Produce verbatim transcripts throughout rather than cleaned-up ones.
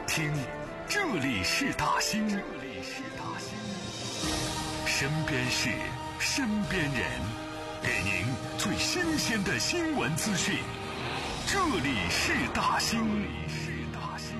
听，这里是大兴，这里是大兴，身边事，身边人，给您最新鲜的新闻资讯。这里是大兴，这里是大兴。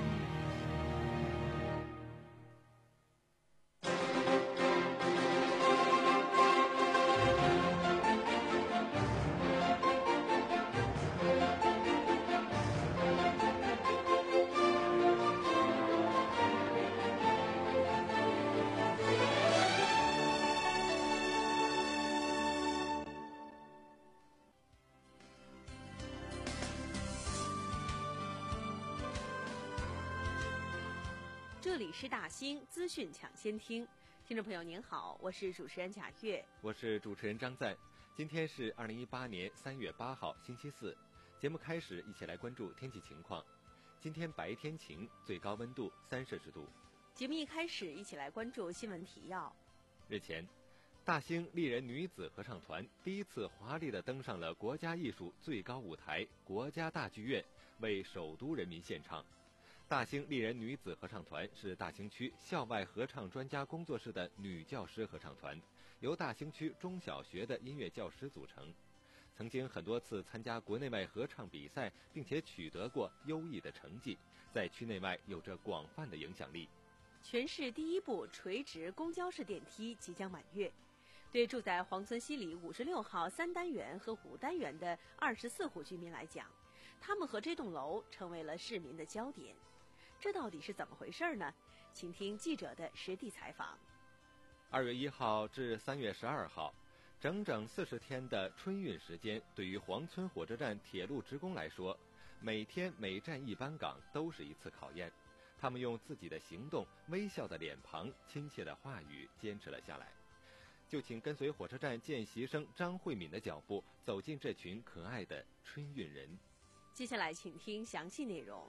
这里是大兴资讯抢先听，听众朋友您好，我是主持人贾月， 我是主持人张赞。今天是二零一八年三月八号，星期四。节目开始，一起来关注天气情况。今天白天晴，最高温度三摄氏度。 节目一开始，一起来关注新闻提要。 日前，大兴丽人女子合唱团第一次华丽地登上了国家艺术最高舞台国家大剧院，为首都人民献唱。大兴丽人女子合唱团是大兴区校外合唱专家工作室的女教师合唱团，由大兴区中小学的音乐教师组成，曾经很多次参加国内外合唱比赛，并且取得过优异的成绩，在区内外有着广泛的影响力。 全市第一部垂直公交式电梯即将满月，对住在黄村西里五十六号三单元和五单元的二十四户居民来讲，他们和这栋楼成为了市民的焦点。这到底是怎么回事呢？请听记者的实地采访。 二月一号至三月十二号，整整四十天的春运时间，对于黄村火车站铁路职工来说，每天每站一班岗都是一次考验。他们用自己的行动、微笑的脸庞、亲切的话语坚持了下来。就请跟随火车站见习生张慧敏的脚步，走进这群可爱的春运人。 接下来请听详细内容。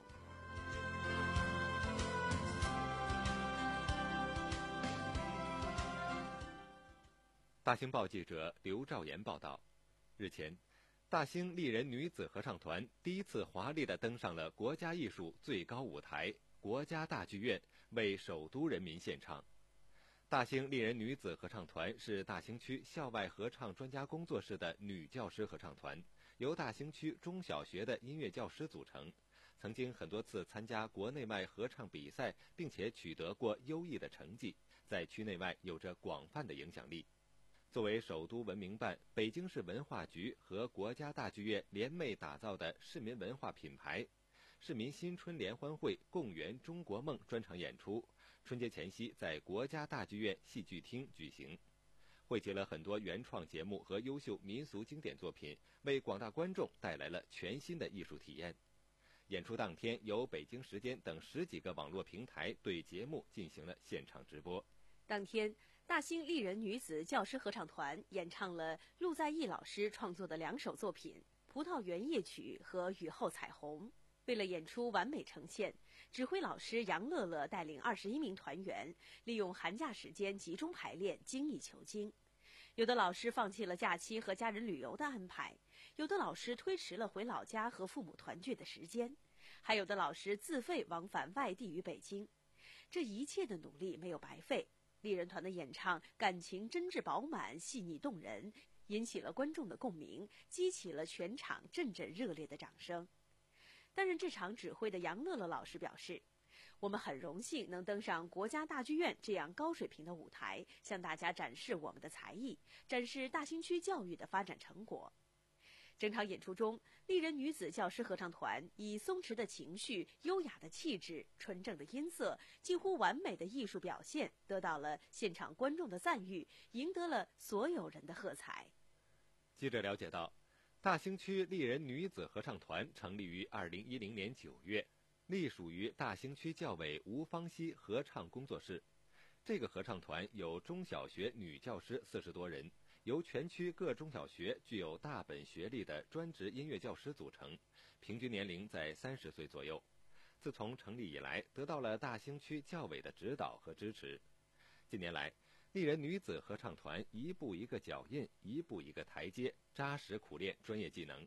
大兴报记者刘兆岩报道，日前，大兴丽人女子合唱团第一次华丽地登上了国家艺术最高舞台国家大剧院，为首都人民献唱。大兴丽人女子合唱团是大兴区校外合唱专家工作室的女教师合唱团，由大兴区中小学的音乐教师组成，曾经很多次参加国内外合唱比赛，并且取得过优异的成绩，在区内外有着广泛的影响力。作为首都文明办、北京市文化局和国家大剧院联袂打造的市民文化品牌，市民新春联欢会共圆中国梦专场演出，春节前夕在国家大剧院戏剧厅举行，汇集了很多原创节目和优秀民俗经典作品，为广大观众带来了全新的艺术体验。演出当天，由北京时间等十几个网络平台对节目进行了现场直播。 当天，大兴丽人女子教师合唱团演唱了陆在义老师创作的两首作品《葡萄园夜曲》和《雨后彩虹》。为了演出完美呈现，指挥老师杨乐乐带领二十一名团员，利用寒假时间集中排练，精益求精。有的老师放弃了假期和家人旅游的安排，有的老师推迟了回老家和父母团聚的时间，还有的老师自费往返外地与北京。这一切的努力没有白费。丽人团的演唱感情真挚饱满、细腻动人，引起了观众的共鸣，激起了全场阵阵热烈的掌声。担任这场指挥的杨乐乐老师表示，我们很荣幸能登上国家大剧院这样高水平的舞台，向大家展示我们的才艺，展示大兴区教育的发展成果。整场演出中，丽人女子教师合唱团以松弛的情绪、优雅的气质、纯正的音色、几乎完美的艺术表现，得到了现场观众的赞誉，赢得了所有人的喝彩。 记者了解到，大兴区丽人女子合唱团成立于二零一零年九月，隶属于大兴区教委吴芳溪合唱工作室。这个合唱团有中小学女教师四十多人，由全区各中小学具有大本学历的专职音乐教师组成，平均年龄在三十岁左右。自从成立以来，得到了大兴区教委的指导和支持。近年来，丽人女子合唱团一步一个脚印，一步一个台阶，扎实苦练专业技能。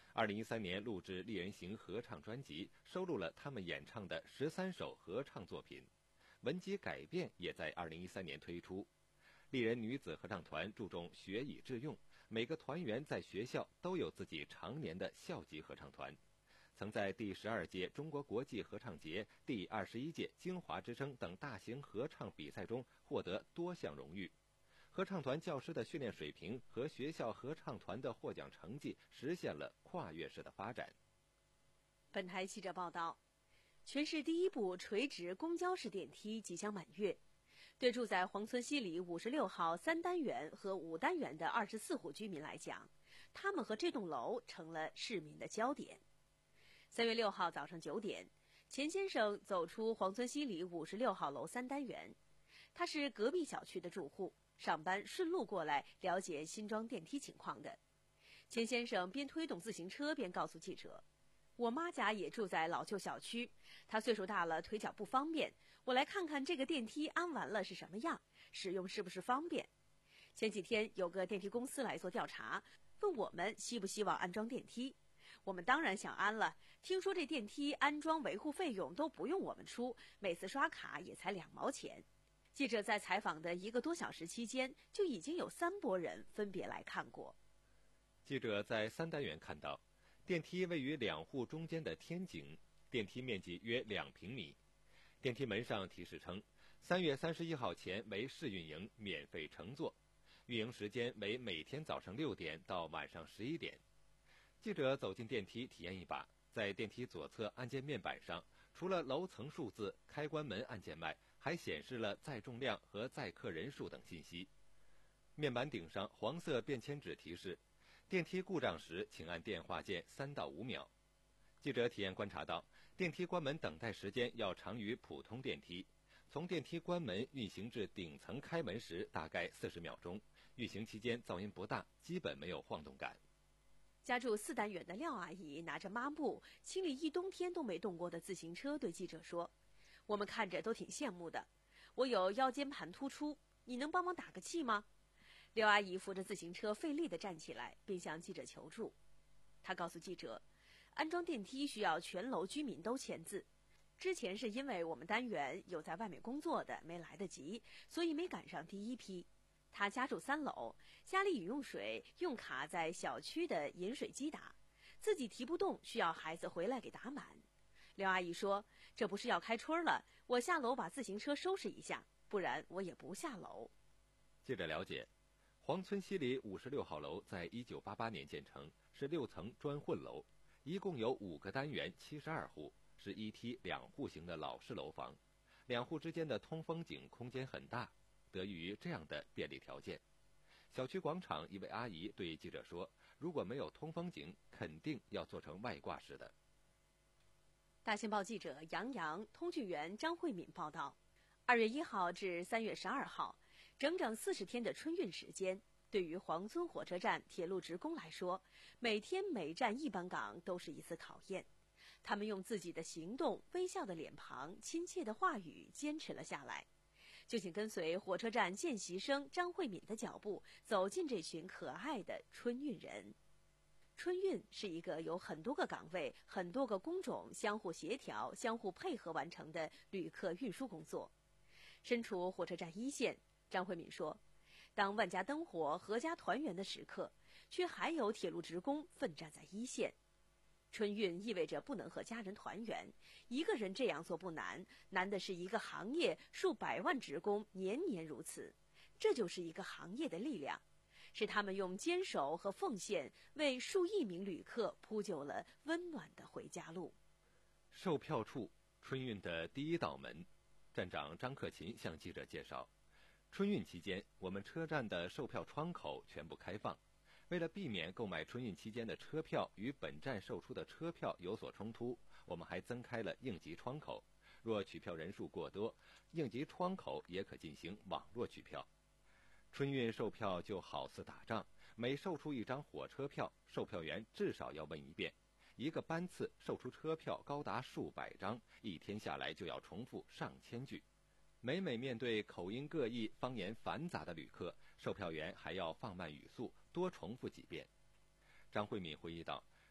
二零一三年录制丽人行合唱专辑，收录了他们演唱的十三首合唱作品。文集改编也在二零一三年推出。丽人女子合唱团注重学以致用，每个团员在学校都有自己常年的校级合唱团，曾在第十二届中国国际合唱节、第二十一届京华之声等大型合唱比赛中获得多项荣誉。合唱团教师的训练水平和学校合唱团的获奖成绩实现了跨越式的发展。 本台记者报道，全市第一部垂直公交式电梯即将满月，对住在黄村西里五十六号三单元和五单元的二十四户居民来讲，他们和这栋楼成了市民的焦点。三月六号早上九点，钱先生走出黄村西里五十六号楼三单元，他是隔壁小区的住户，上班顺路过来了解新装电梯情况的。钱先生边推动自行车边告诉记者，我妈家也住在老旧小区，她岁数大了，腿脚不方便，我来看看这个电梯安完了是什么样，使用是不是方便。前几天有个电梯公司来做调查，问我们希不希望安装电梯，我们当然想安了，听说这电梯安装维护费用都不用我们出，每次刷卡也才两毛钱。记者在采访的一个多小时期间，就已经有三拨人分别来看过。 记者在三单元看到，电梯位于两户中间的天井，电梯面积约两平米。电梯门上提示称，三月三十一号前为试运营，免费乘坐，运营时间为每天早上六点到晚上十一点。记者走进电梯体验一把，在电梯左侧按键面板上，除了楼层数字、开关门按键外，还显示了载重量和载客人数等信息。面板顶上黄色便签纸提示，电梯故障时请按电话键三到五秒。记者体验观察到，电梯关门等待时间要长于普通电梯，从电梯关门运行至顶层开门时大概四十秒钟，运行期间噪音不大，基本没有晃动感。 家住四单元的廖阿姨拿着抹布清理一冬天都没动过的自行车，对记者说，我们看着都挺羡慕的，我有腰间盘突出，你能帮忙打个气吗？廖阿姨扶着自行车费力地站起来，并向记者求助。她告诉记者，安装电梯需要全楼居民都签字，之前是因为我们单元有在外面工作的没来得及，所以没赶上第一批。他家住三楼，家里饮用水用卡在小区的饮水机打，自己提不动，需要孩子回来给打满。廖阿姨说，这不是要开春了，我下楼把自行车收拾一下，不然我也不下楼。 记者了解，黄村西里五十六号楼在一九八八年建成，是六层砖混楼，一共有五个单元，七十二户，是一梯两户型的老式楼房，两户之间的通风井空间很大，得益于这样的便利条件。小区广场一位阿姨对记者说，如果没有通风井，肯定要做成外挂式的。 大新报记者杨洋、通讯员张慧敏报道，二月一号至三月十二号，整整四十天的春运时间，对于黄村火车站铁路职工来说，每天每站一班岗都是一次考验。他们用自己的行动、微笑的脸庞、亲切的话语坚持了下来。就请跟随火车站见习生张慧敏的脚步，走进这群可爱的春运人。春运是一个有很多个岗位、很多个工种相互协调、相互配合完成的旅客运输工作。身处火车站一线，张慧敏说，当万家灯火、阖家团圆的时刻，却还有铁路职工奋战在一线。春运意味着不能和家人团圆，一个人这样做不难，难的是一个行业数百万职工年年如此，这就是一个行业的力量，是他们用坚守和奉献为数亿名旅客铺就了温暖的回家路。 售票处，春运的第一道门。站长张克勤向记者介绍，春运期间，我们车站的售票窗口全部开放。为了避免购买春运期间的车票与本站售出的车票有所冲突，我们还增开了应急窗口。若取票人数过多，应急窗口也可进行网络取票。春运售票就好似打仗，每售出一张火车票，售票员至少要问一遍。一个班次售出车票高达数百张，一天下来就要重复上千句。每每面对口音各异、方言繁杂的旅客，售票员还要放慢语速，多重复几遍。张慧敏回忆道，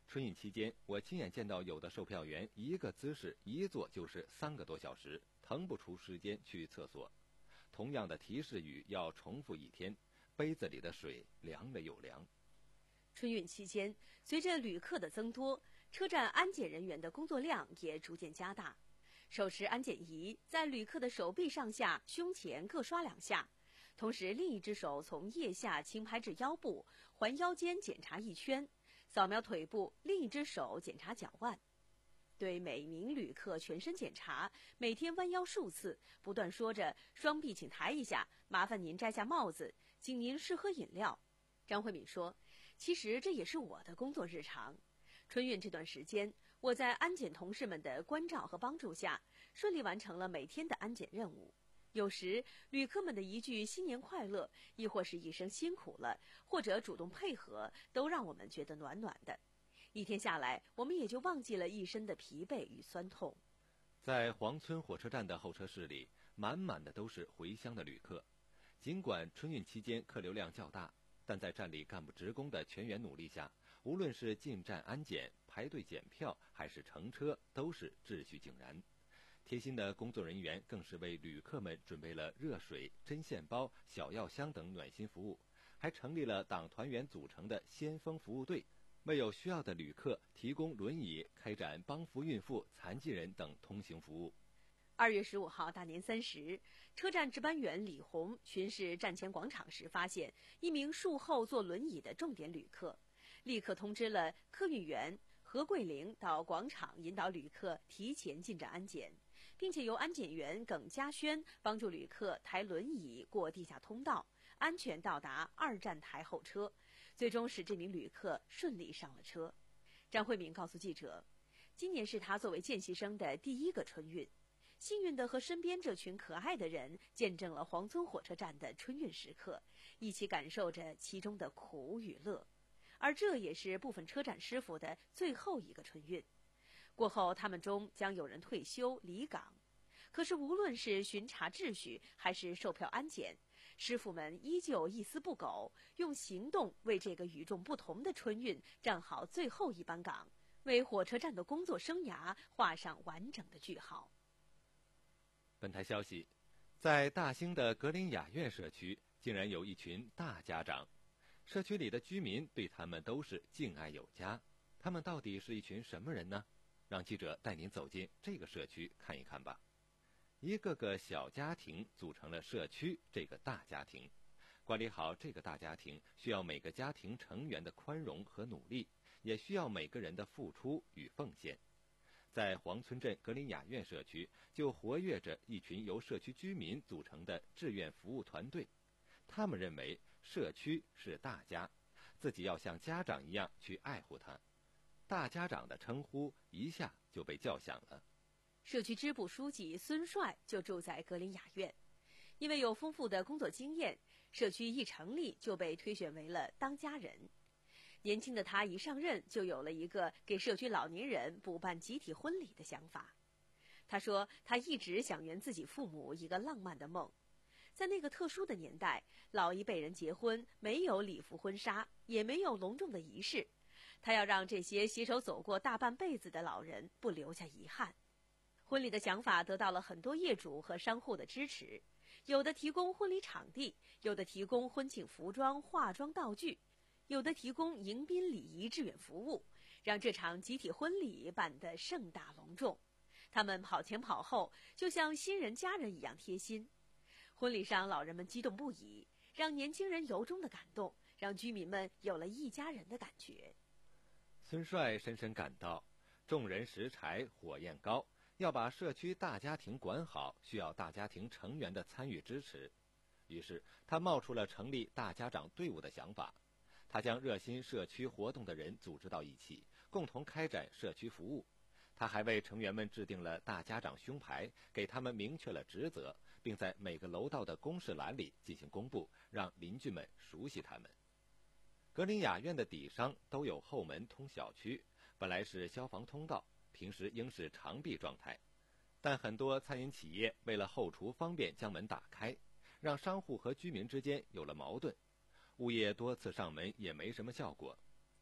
春运期间，我亲眼见到有的售票员一个姿势一坐就是三个多小时，腾不出时间去厕所。同样的提示语要重复一天，杯子里的水凉了又凉。 春运期间，随着旅客的增多，车站安检人员的工作量也逐渐加大。手持安检仪在旅客的手臂上下、胸前各刷两下，同时另一只手从腋下轻拍至腰部，环腰间检查一圈，扫描腿部，另一只手检查脚腕。对每名旅客全身检查，每天弯腰数次，不断说着双臂请抬一下，麻烦您摘下帽子，请您试喝饮料。张慧敏说，其实这也是我的工作日常。春运这段时间，我在安检同事们的关照和帮助下，顺利完成了每天的安检任务。有时旅客们的一句新年快乐，亦或是一声辛苦了，或者主动配合，都让我们觉得暖暖的。一天下来，我们也就忘记了一身的疲惫与酸痛。 在黄村火车站的候车室里，满满的都是回乡的旅客。尽管春运期间客流量较大，但在站里干部职工的全员努力下，无论是进站安检、排队检票，还是乘车，都是秩序井然。贴心的工作人员更是为旅客们准备了热水、针线包、小药箱等暖心服务，还成立了党团员组成的先锋服务队，为有需要的旅客提供轮椅，开展帮扶孕妇、残疾人等通行服务。 二月十五号大年三十，车站值班员李红巡视站前广场时，发现一名术后坐轮椅的重点旅客，立刻通知了客运员何桂玲到广场引导旅客提前进站安检，并且由安检员耿嘉轩帮助旅客抬轮椅过地下通道，安全到达二站台候车，最终使这名旅客顺利上了车。张慧敏告诉记者，今年是他作为见习生的第一个春运，幸运地和身边这群可爱的人见证了黄村火车站的春运时刻，一起感受着其中的苦与乐。而这也是部分车站师傅的最后一个春运，过后他们中将有人退休离岗。可是无论是巡查秩序还是售票安检，师傅们依旧一丝不苟，用行动为这个与众不同的春运站好最后一班岗，为火车站的工作生涯画上完整的句号。 本台消息，在大兴的格林雅苑社区，竟然有一群大家长。社区里的居民对他们都是敬爱有加。他们到底是一群什么人呢？让记者带您走进这个社区看一看吧。一个个小家庭组成了社区这个大家庭。管理好这个大家庭，需要每个家庭成员的宽容和努力，也需要每个人的付出与奉献。在黄村镇格林雅苑社区，就活跃着一群由社区居民组成的志愿服务团队。他们认为社区是大家，自己要像家长一样去爱护它。大家长的称呼一下就被叫响了。 社区支部书记孙帅就住在格林雅苑，因为有丰富的工作经验，社区一成立就被推选为了当家人。年轻的他一上任就有了一个给社区老年人补办集体婚礼的想法。他说他一直想圆自己父母一个浪漫的梦。在那个特殊的年代，老一辈人结婚没有礼服婚纱，也没有隆重的仪式，他要让这些携手走过大半辈子的老人不留下遗憾。婚礼的想法得到了很多业主和商户的支持，有的提供婚礼场地，有的提供婚庆服装、化妆道具，有的提供迎宾礼仪志愿服务，让这场集体婚礼办得盛大隆重。他们跑前跑后，就像新人家人一样贴心。婚礼上，老人们激动不已，让年轻人由衷的感动，让居民们有了一家人的感觉。 孙帅深深感到，众人拾柴火焰高，要把社区大家庭管好，需要大家庭成员的参与支持。于是他冒出了成立大家长队伍的想法。他将热心社区活动的人组织到一起，共同开展社区服务。他还为成员们制定了大家长胸牌，给他们明确了职责，并在每个楼道的公示栏里进行公布，让邻居们熟悉他们。格林雅苑的底商都有后门通小区，本来是消防通道，平时应是常闭状态，但很多餐饮企业为了后厨方便将门打开，让商户和居民之间有了矛盾。物业多次上门也没什么效果。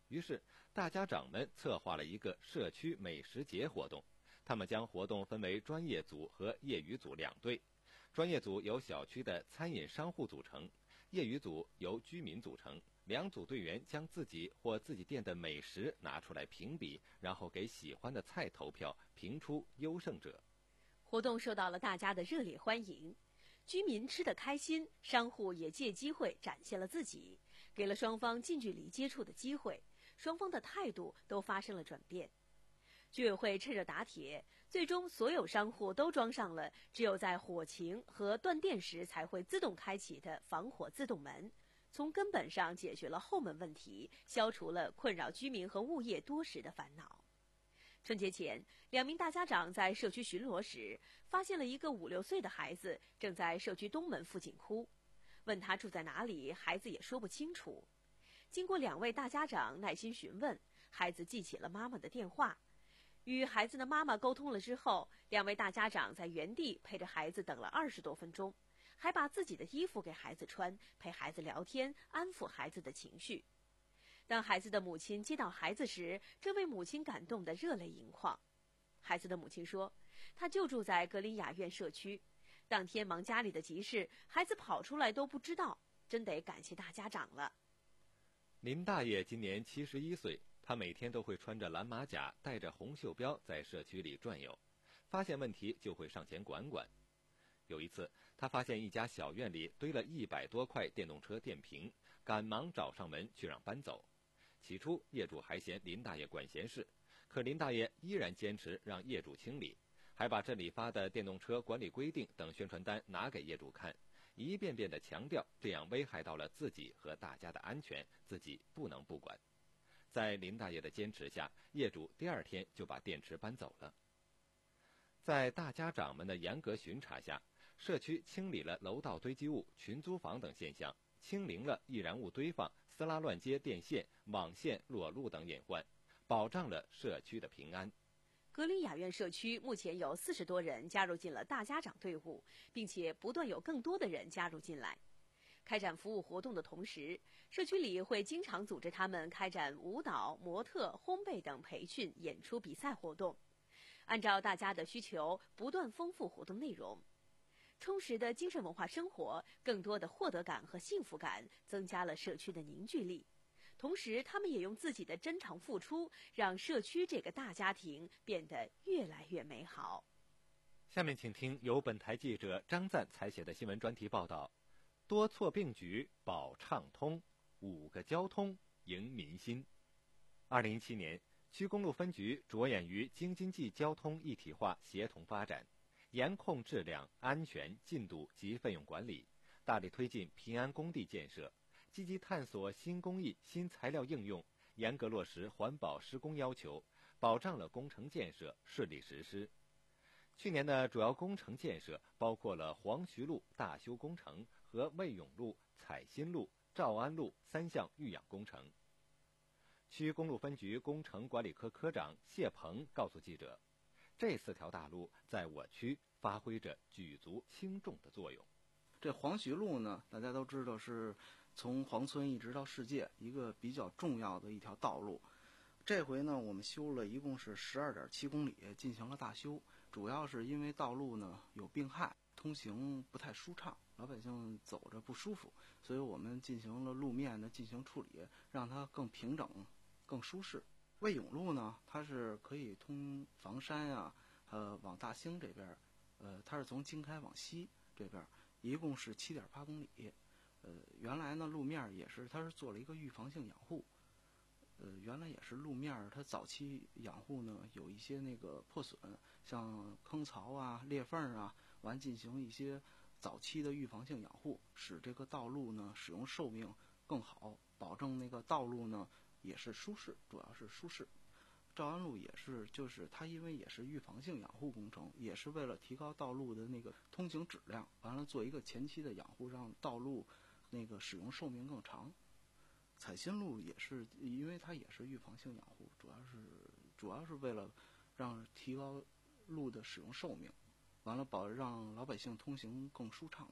于是大家长们策划了一个社区美食节活动，他们将活动分为专业组和业余组两队。专业组由小区的餐饮商户组成，业余组由居民组成。两组队员将自己或自己店的美食拿出来评比，然后给喜欢的菜投票，评出优胜者。 活动受到了大家的热烈欢迎，居民吃得开心，商户也借机会展现了自己，给了双方近距离接触的机会，双方的态度都发生了转变。居委会趁热打铁，最终所有商户都装上了只有在火情和断电时才会自动开启的防火自动门，从根本上解决了后门问题，消除了困扰居民和物业多时的烦恼。春节前，两名大家长在社区巡逻时，发现了一个五六岁的孩子正在社区东门附近哭，问他住在哪里，孩子也说不清楚。经过两位大家长耐心询问，孩子记起了妈妈的电话。与孩子的妈妈沟通了之后，两位大家长在原地陪着孩子等了二十多分钟，还把自己的衣服给孩子穿，陪孩子聊天，安抚孩子的情绪。当孩子的母亲接到孩子时，这位母亲感动得热泪盈眶。孩子的母亲说，她就住在格林雅苑社区，当天忙家里的急事，孩子跑出来都不知道，真得感谢大家长了。 林大爷今年七十一岁，他每天都会穿着蓝马甲，带着红袖标在社区里转悠，发现问题就会上前管管。有一次，他发现一家小院里堆了一百多块电动车电瓶，赶忙找上门去让搬走。起初业主还嫌林大爷管闲事，可林大爷依然坚持让业主清理，还把镇里发的电动车管理规定等宣传单拿给业主看，一遍遍地强调这样危害到了自己和大家的安全，自己不能不管。在林大爷的坚持下，业主第二天就把电池搬走了。在大家长们的严格巡查下，社区清理了楼道堆积物、群租房等现象，清零了易燃物堆放、撕拉乱接电线、网线裸露等隐患，保障了社区的平安。 格林雅苑社区目前有四十多人加入进了大家长队伍，并且不断有更多的人加入进来。开展服务活动的同时，社区里会经常组织他们开展舞蹈、模特、烘焙等培训、演出、比赛活动，按照大家的需求不断丰富活动内容。充实的精神文化生活，更多的获得感和幸福感，增加了社区的凝聚力。同时，他们也用自己的真诚付出，让社区这个大家庭变得越来越美好。 下面请听由本台记者张赞采写的新闻专题报道：多措并举保畅通，五个交通迎民心。二零一七年，区公路分局着眼于京津冀交通一体化协同发展，严控质量、安全、进度及费用管理，大力推进平安工地建设，积极探索新工艺、新材料应用，严格落实环保施工要求，保障了工程建设顺利实施。去年的主要工程建设包括了黄徐路大修工程和魏永路、彩新路、兆安路三项育养工程。区公路分局工程管理科科长谢鹏告诉记者，这四条大路在我区发挥着举足轻重的作用。 这黄徐路呢，大家都知道是从黄村一直到世界一个比较重要的一条道路。这回呢，我们修了一共是十二点七公里，进行了大修。主要是因为道路呢有病害，通行不太舒畅，老百姓走着不舒服，所以我们进行了路面的进行处理，让它更平整、更舒适。魏永路呢，它是可以通房山啊，呃，往大兴这边，呃，它是从经开往西这边，一共是七点八公里。呃，原来呢路面也是，它是做了一个预防性养护。呃，原来也是路面，它早期养护呢有一些那个破损，像坑槽啊、裂缝啊，完进行一些早期的预防性养护，使这个道路呢使用寿命更好，保证那个道路呢也是舒适，主要是舒适。兆安路也是，就是它因为也是预防性养护工程，也是为了提高道路的那个通行质量，完了做一个前期的养护，让道路那个使用寿命更长。彩新路也是，因为它也是预防性养护，主要是主要是为了让提高路的使用寿命，完了保让老百姓通行更舒畅吧。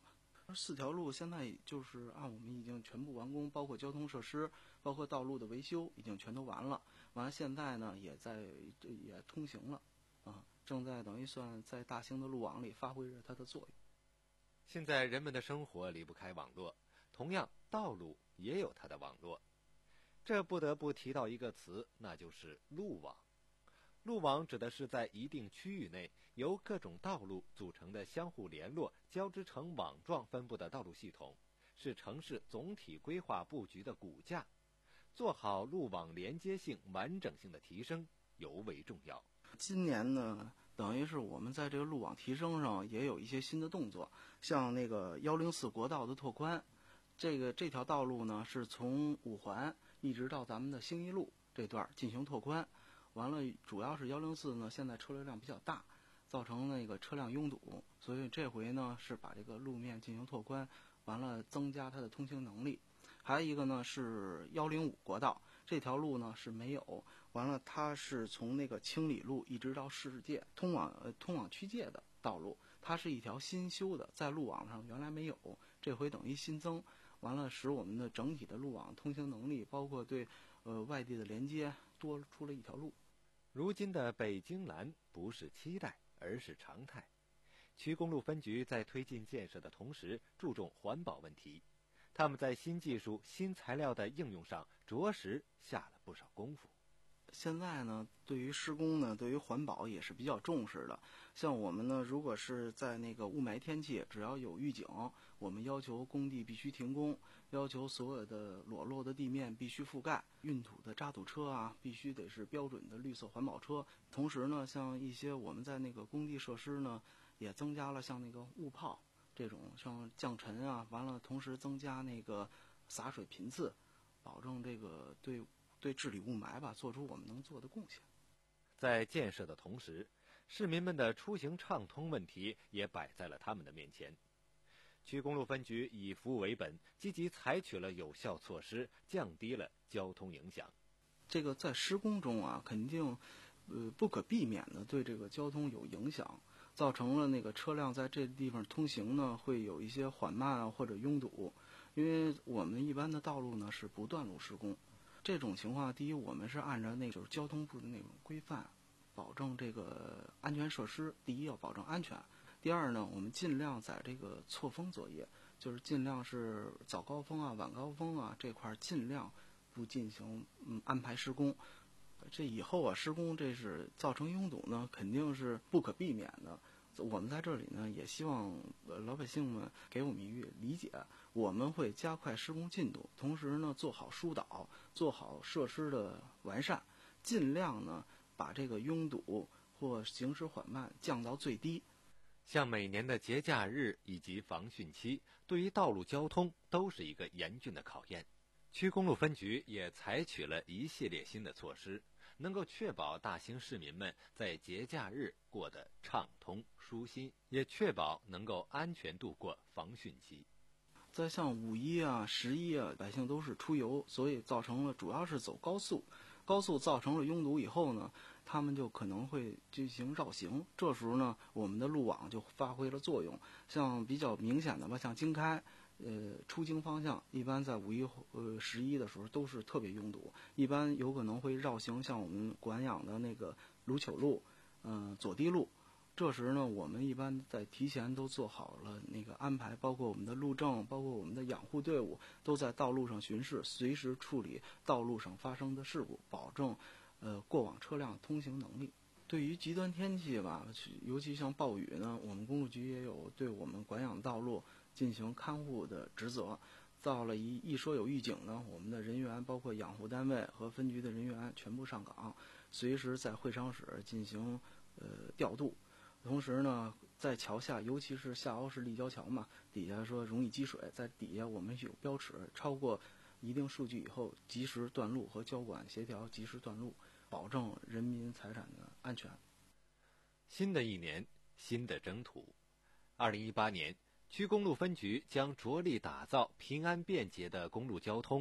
四条路现在就是按我们已经全部完工，包括交通设施，包括道路的维修，已经全都完了。完了，现在呢也在也通行了，啊，正在等于算在大兴的路网里发挥着它的作用。 现在人们的生活离不开网络，同样道路也有它的网络。这不得不提到一个词，那就是路网。路网指的是在一定区域内由各种道路组成的相互联络、交织成网状分布的道路系统，是城市总体规划布局的骨架。做好路网连接性、完整性的提升尤为重要。 今年呢，等于是我们在这个路网提升上也有一些新的动作，像那个幺零四国道的拓宽，这个这条道路呢是从五环一直到咱们的兴义路这段进行拓宽。完了，主要是幺零四呢，现在车流量比较大，造成那个车辆拥堵，所以这回呢是把这个路面进行拓宽，完了增加它的通行能力。还有一个呢是幺零五国道，这条路呢是没有，完了它是从那个清理路一直到世界通往呃通往区界的道路，它是一条新修的，在路网上原来没有，这回等于新增，完了使我们的整体的路网通行能力，包括对呃外地的连接多出了一条路。 如今的北京蓝不是期待，而是常态。区公路分局在推进建设的同时，注重环保问题。他们在新技术、新材料的应用上，着实下了不少功夫。 现在呢，对于施工呢，对于环保也是比较重视的。像我们呢，如果是在那个雾霾天气，只要有预警，我们要求工地必须停工，要求所有的裸露的地面必须覆盖，运土的渣土车啊，必须得是标准的绿色环保车。同时呢，像一些我们在那个工地设施呢，也增加了像那个雾炮这种，像降尘啊，完了同时增加那个洒水频次，保证这个对。对治理雾霾吧，做出我们能做的贡献。 在建设的同时，市民们的出行畅通问题也摆在了他们的面前。区公路分局以服务为本，积极采取了有效措施，降低了交通影响。 这个在施工中啊，肯定呃不可避免的对这个交通有影响，造成了那个车辆在这地方通行呢会有一些缓慢啊或者拥堵，因为我们一般的道路呢是不断路施工。这种情况，第一，我们是按照那就是交通部的那种规范，保证这个安全设施。第一，要保证安全；第二呢，我们尽量在这个错峰作业，就是尽量是早高峰啊、晚高峰啊这块尽量不进行嗯安排施工。这以后啊，施工这是造成拥堵呢，肯定是不可避免的。我们在这里呢，也希望老百姓们给我们一个理解，我们会加快施工进度，同时呢，做好疏导，做好设施的完善，尽量呢把这个拥堵或行驶缓慢降到最低。 像每年的节假日以及防汛期，对于道路交通都是一个严峻的考验。区公路分局也采取了一系列新的措施，能够确保大兴市民们在节假日过得畅通舒心，也确保能够安全度过防汛期。 在像五一啊、十一啊，百姓都是出游，所以造成了主要是走高速，高速造成了拥堵以后呢，他们就可能会进行绕行。这时候呢，我们的路网就发挥了作用。像比较明显的吧，像京开。呃，出京方向一般在五一、呃十一的时候都是特别拥堵，一般有可能会绕行，像我们管养的那个卢糗路、嗯、呃、左堤路。这时呢，我们一般在提前都做好了那个安排，包括我们的路政，包括我们的养护队伍，都在道路上巡视，随时处理道路上发生的事故，保证呃过往车辆通行能力。对于极端天气吧，尤其像暴雨呢，我们公路局也有对我们管养道路进行看护的职责。到了一一说有预警呢，我们的人员包括养护单位和分局的人员全部上岗，随时在会商室进行呃调度。同时呢，在桥下，尤其是下凹式立交桥嘛，底下说容易积水，在底下我们有标尺，超过一定数据以后，及时断路和交管协调及时断路，保证人民财产的安全。 新的一年，新的征途。二零一八年，区公路分局将着力打造平安便捷的公路交通、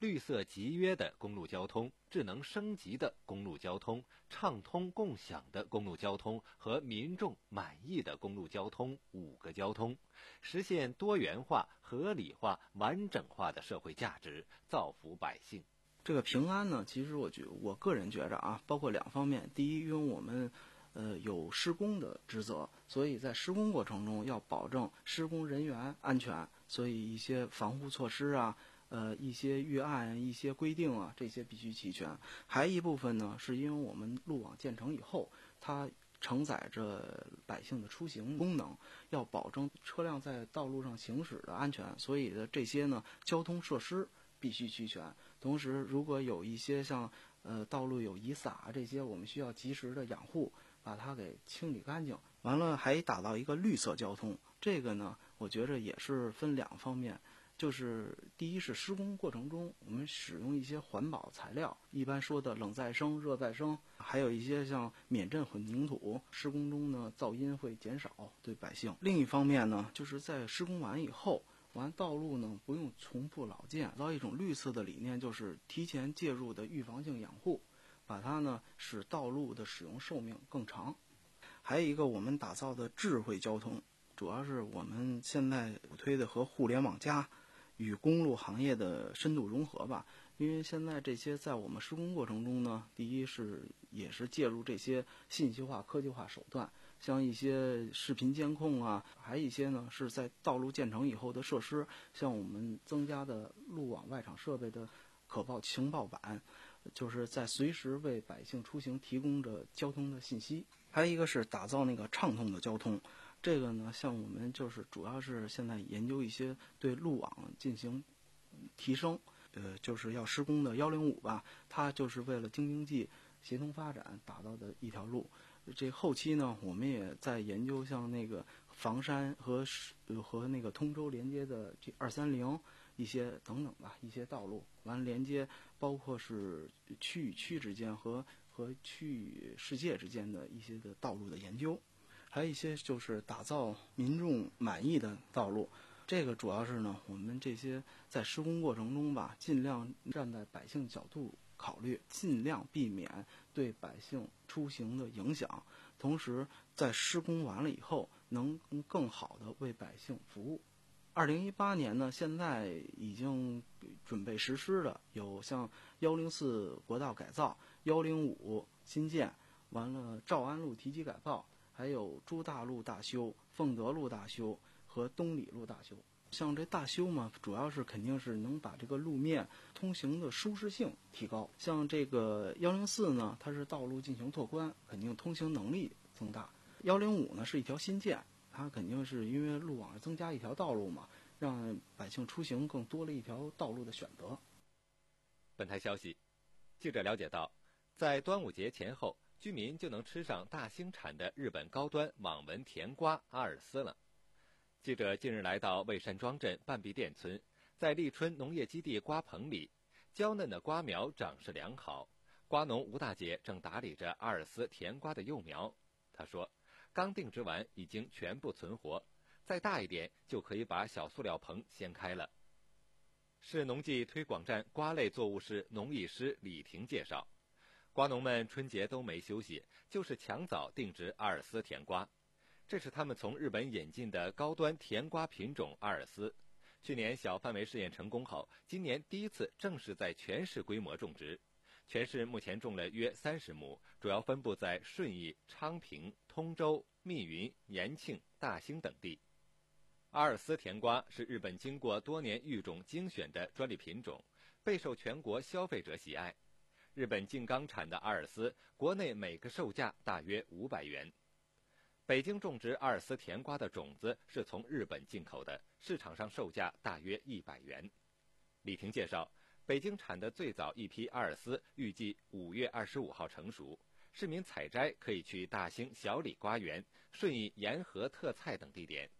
绿色集约的公路交通、智能升级的公路交通、畅通共享的公路交通和民众满意的公路交通五个交通，实现多元化、合理化、完整化的社会价值，造福百姓。 这个平安呢，其实我觉我个人觉着啊，包括两方面。第一，因为我们呃有施工的职责，所以在施工过程中要保证施工人员安全，所以一些防护措施啊，呃一些预案、一些规定啊，这些必须齐全。还一部分呢，是因为我们路网建成以后，它承载着百姓的出行功能，要保证车辆在道路上行驶的安全，所以的这些呢，交通设施必须齐全。同时，如果有一些像呃道路有遗撒这些，我们需要及时的养护，把它给清理干净。完了，还打造一个绿色交通。这个呢，我觉着也是分两方面，就是第一是施工过程中我们使用一些环保材料，一般说的冷再生、热再生，还有一些像免震混凝土，施工中呢噪音会减少对百姓。另一方面呢，就是在施工完以后。完道路呢不用重复老建，到一种绿色的理念，就是提前介入的预防性养护，把它呢使道路的使用寿命更长。还有一个我们打造的智慧交通，主要是我们现在推的和互联网加与公路行业的深度融合吧。因为现在这些在我们施工过程中呢，第一是也是介入这些信息化、科技化手段。像一些视频监控啊，还有一些呢是在道路建成以后的设施，像我们增加的路网外场设备的可报情报板，就是在随时为百姓出行提供着交通的信息。还有一个是打造那个畅通的交通，这个呢像我们就是主要是现在研究一些对路网进行提升，呃，就是要施工的幺零五吧，它就是为了京津冀协同发展打造的一条路。这后期呢，我们也在研究像那个房山和和那个通州连接的这二三零一些等等吧，一些道路，完了连接包括是区与区之间和和区与世界之间的一些的道路的研究，还有一些就是打造民众满意的道路。这个主要是呢，我们这些在施工过程中吧，尽量站在百姓角度考虑，尽量避免对百姓出行的影响，同时在施工完了以后能更好的为百姓服务。二零一八年呢，现在已经准备实施的有像幺零四国道改造、幺零五新建，完了诏安路提及改造，还有朱大路大修、凤德路大修和东里路大修。像这大修嘛，主要是肯定是能把这个路面通行的舒适性提高。像这个幺零四呢，它是道路进行拓宽，肯定通行能力增大。幺零五呢是一条新建，它肯定是因为路网增加一条道路嘛，让百姓出行更多了一条道路的选择。 本台消息，记者了解到，在端午节前后，居民就能吃上大兴产的日本高端网纹甜瓜阿尔斯了。记者近日来到蔚山庄镇半壁店村，在立春农业基地瓜棚里，娇嫩的瓜苗长势良好。瓜农吴大姐正打理着阿尔斯甜瓜的幼苗。她说，刚定植完已经全部存活，再大一点就可以把小塑料棚掀开了。市农技推广站瓜类作物室农艺师李婷介绍，瓜农们春节都没休息，就是抢早定植阿尔斯甜瓜。这是他们从日本引进的高端甜瓜品种阿尔斯，去年小范围试验成功后，今年第一次正式在全市规模种植。全市目前种了约三十亩，主要分布在顺义、昌平、通州、密云、延庆、大兴等地。阿尔斯甜瓜是日本经过多年育种精选的专利品种，备受全国消费者喜爱。日本静冈产的阿尔斯，国内每个售价大约五百元。北京种植阿尔斯甜瓜的种子是从日本进口的，市场上售价大约一百元。李婷介绍，北京产的最早一批阿尔斯预计五月二十五号成熟，市民采摘可以去大兴小李瓜园、顺义沿河特菜等地点。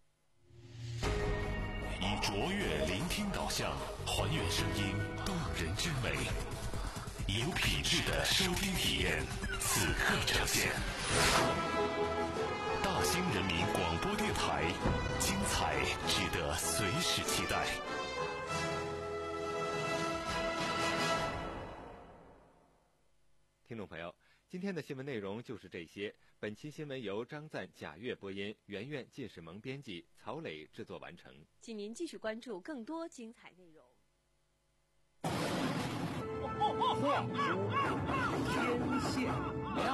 以卓越聆听导向，还原声音动人之美，有品质的收听体验，此刻呈现。大兴人民广播电台，精彩值得随时期待。 众朋友，今天的新闻内容就是这些。本期新闻由张赞、贾月播音，圆圆、靳世萌编辑，曹磊制作完成。 请您继续关注更多精彩内容。 天线。